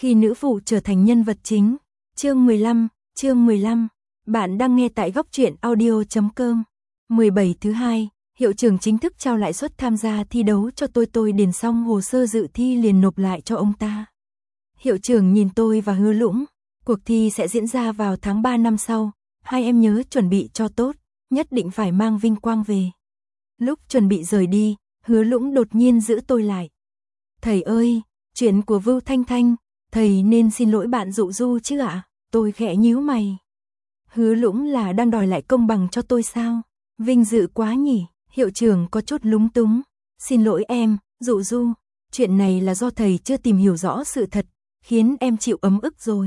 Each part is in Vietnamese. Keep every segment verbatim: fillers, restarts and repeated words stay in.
Khi nữ phụ trở thành nhân vật chính. Chương mười lăm, chương mười lăm. Bạn đang nghe tại góc truyện audio chấm com. mười bảy thứ hai, hiệu trưởng chính thức trao lại suất tham gia thi đấu cho tôi. Tôi điền xong hồ sơ dự thi liền nộp lại cho ông ta. Hiệu trưởng nhìn tôi và Hứa Lũng. Cuộc thi sẽ diễn ra vào tháng ba năm sau. Hai em nhớ chuẩn bị cho tốt, nhất định phải mang vinh quang về. Lúc chuẩn bị rời đi, Hứa Lũng đột nhiên giữ tôi lại. Thầy ơi, chuyện của Vưu Thanh Thanh, thầy nên xin lỗi bạn Dụ Du chứ ạ? Tôi khẽ nhíu mày. Hứa Lũng là đang đòi lại công bằng cho tôi sao? Vinh dự quá nhỉ? Hiệu trưởng có chút lúng túng. Xin lỗi em, Dụ Du. Chuyện này là do thầy chưa tìm hiểu rõ sự thật, khiến em chịu ấm ức rồi.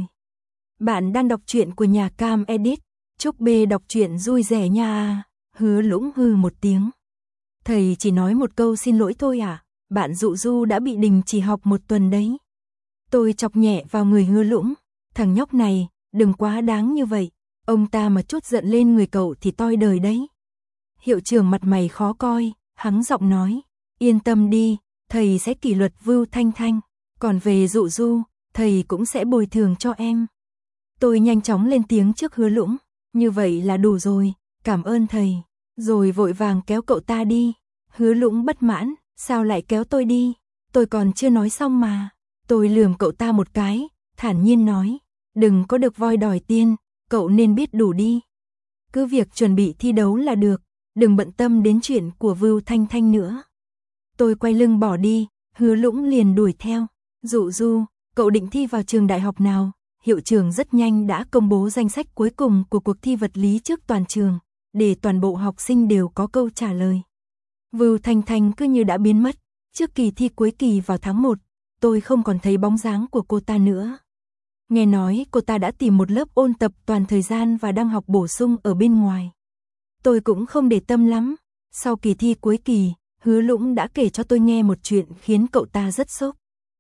Bạn đang đọc truyện của nhà Cam Edit. Chúc B đọc truyện vui vẻ nha. Hứa Lũng hừ một tiếng. Thầy chỉ nói một câu xin lỗi thôi à? Bạn Dụ Du đã bị đình chỉ học một tuần đấy. Tôi chọc nhẹ vào người Hứa Lũng. Thằng nhóc này, đừng quá đáng như vậy. Ông ta mà chút giận lên người cậu thì toi đời đấy. Hiệu trưởng mặt mày khó coi, hắng giọng nói. Yên tâm đi, thầy sẽ kỷ luật Vưu Thanh Thanh. Còn về Dụ Du, thầy cũng sẽ bồi thường cho em. Tôi nhanh chóng lên tiếng trước Hứa Lũng. Như vậy là đủ rồi, cảm ơn thầy. Rồi vội vàng kéo cậu ta đi. Hứa Lũng bất mãn, sao lại kéo tôi đi? Tôi còn chưa nói xong mà. Tôi lườm cậu ta một cái, thản nhiên nói. Đừng có được voi đòi tiên, cậu nên biết đủ đi. Cứ việc chuẩn bị thi đấu là được, đừng bận tâm đến chuyện của Vưu Thanh Thanh nữa. Tôi quay lưng bỏ đi, Hứa Lũng liền đuổi theo. Dụ Du, cậu định thi vào trường đại học nào? Hiệu trưởng rất nhanh đã công bố danh sách cuối cùng của cuộc thi vật lý trước toàn trường, để toàn bộ học sinh đều có câu trả lời. Vưu Thanh Thanh cứ như đã biến mất. Trước kỳ thi cuối kỳ vào tháng một, tôi không còn thấy bóng dáng của cô ta nữa. Nghe nói cô ta đã tìm một lớp ôn tập toàn thời gian và đang học bổ sung ở bên ngoài. Tôi cũng không để tâm lắm. Sau kỳ thi cuối kỳ, Hứa Lũng đã kể cho tôi nghe một chuyện khiến cậu ta rất sốc.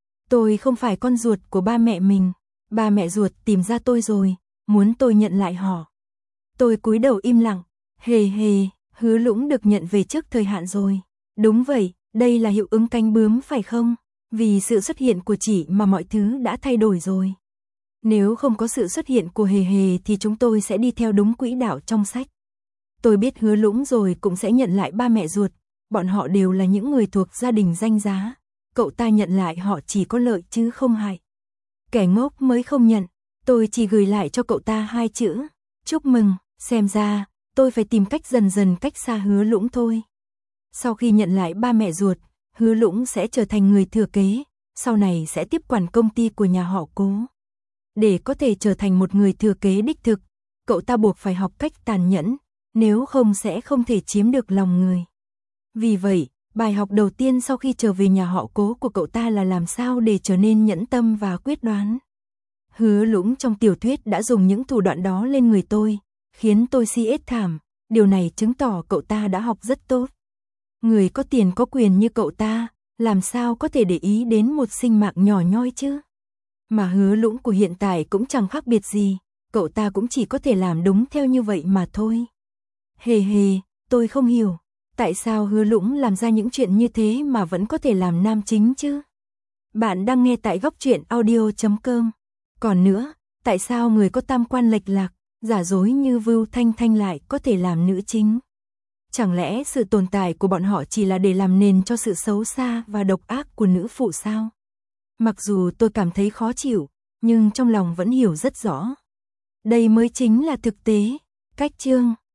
Tôi không phải con ruột của ba mẹ mình. Ba mẹ ruột tìm ra tôi rồi, muốn tôi nhận lại họ. Tôi cúi đầu im lặng. Hề hề, Hứa Lũng được nhận về trước thời hạn rồi. Đúng vậy, đây là hiệu ứng cánh bướm phải không? Vì sự xuất hiện của chị mà mọi thứ đã thay đổi rồi. Nếu không có sự xuất hiện của Hề Hề thì chúng tôi sẽ đi theo đúng quỹ đạo trong sách. Tôi biết Hứa Lũng rồi cũng sẽ nhận lại ba mẹ ruột. Bọn họ đều là những người thuộc gia đình danh giá. Cậu ta nhận lại họ chỉ có lợi chứ không hại. Kẻ ngốc mới không nhận. Tôi chỉ gửi lại cho cậu ta hai chữ. Chúc mừng, xem ra, tôi phải tìm cách dần dần cách xa Hứa Lũng thôi. Sau khi nhận lại ba mẹ ruột, Hứa Lũng sẽ trở thành người thừa kế, sau này sẽ tiếp quản công ty của nhà họ Cố. Để có thể trở thành một người thừa kế đích thực, cậu ta buộc phải học cách tàn nhẫn, nếu không sẽ không thể chiếm được lòng người. Vì vậy, bài học đầu tiên sau khi trở về nhà họ Cố của cậu ta là làm sao để trở nên nhẫn tâm và quyết đoán. Hứa Lũng trong tiểu thuyết đã dùng những thủ đoạn đó lên người tôi, khiến tôi si ết thảm, điều này chứng tỏ cậu ta đã học rất tốt. Người có tiền có quyền như cậu ta, làm sao có thể để ý đến một sinh mạng nhỏ nhoi chứ? Mà Hứa Lũng của hiện tại cũng chẳng khác biệt gì, cậu ta cũng chỉ có thể làm đúng theo như vậy mà thôi. Hề hề, tôi không hiểu, tại sao Hứa Lũng làm ra những chuyện như thế mà vẫn có thể làm nam chính chứ? Bạn đang nghe tại góc truyện audio chấm com. Còn nữa, tại sao người có tam quan lệch lạc, giả dối như Vưu Thanh Thanh lại có thể làm nữ chính? Chẳng lẽ sự tồn tại của bọn họ chỉ là để làm nền cho sự xấu xa và độc ác của nữ phụ sao? Mặc dù tôi cảm thấy khó chịu, nhưng trong lòng vẫn hiểu rất rõ. Đây mới chính là thực tế. Cách chương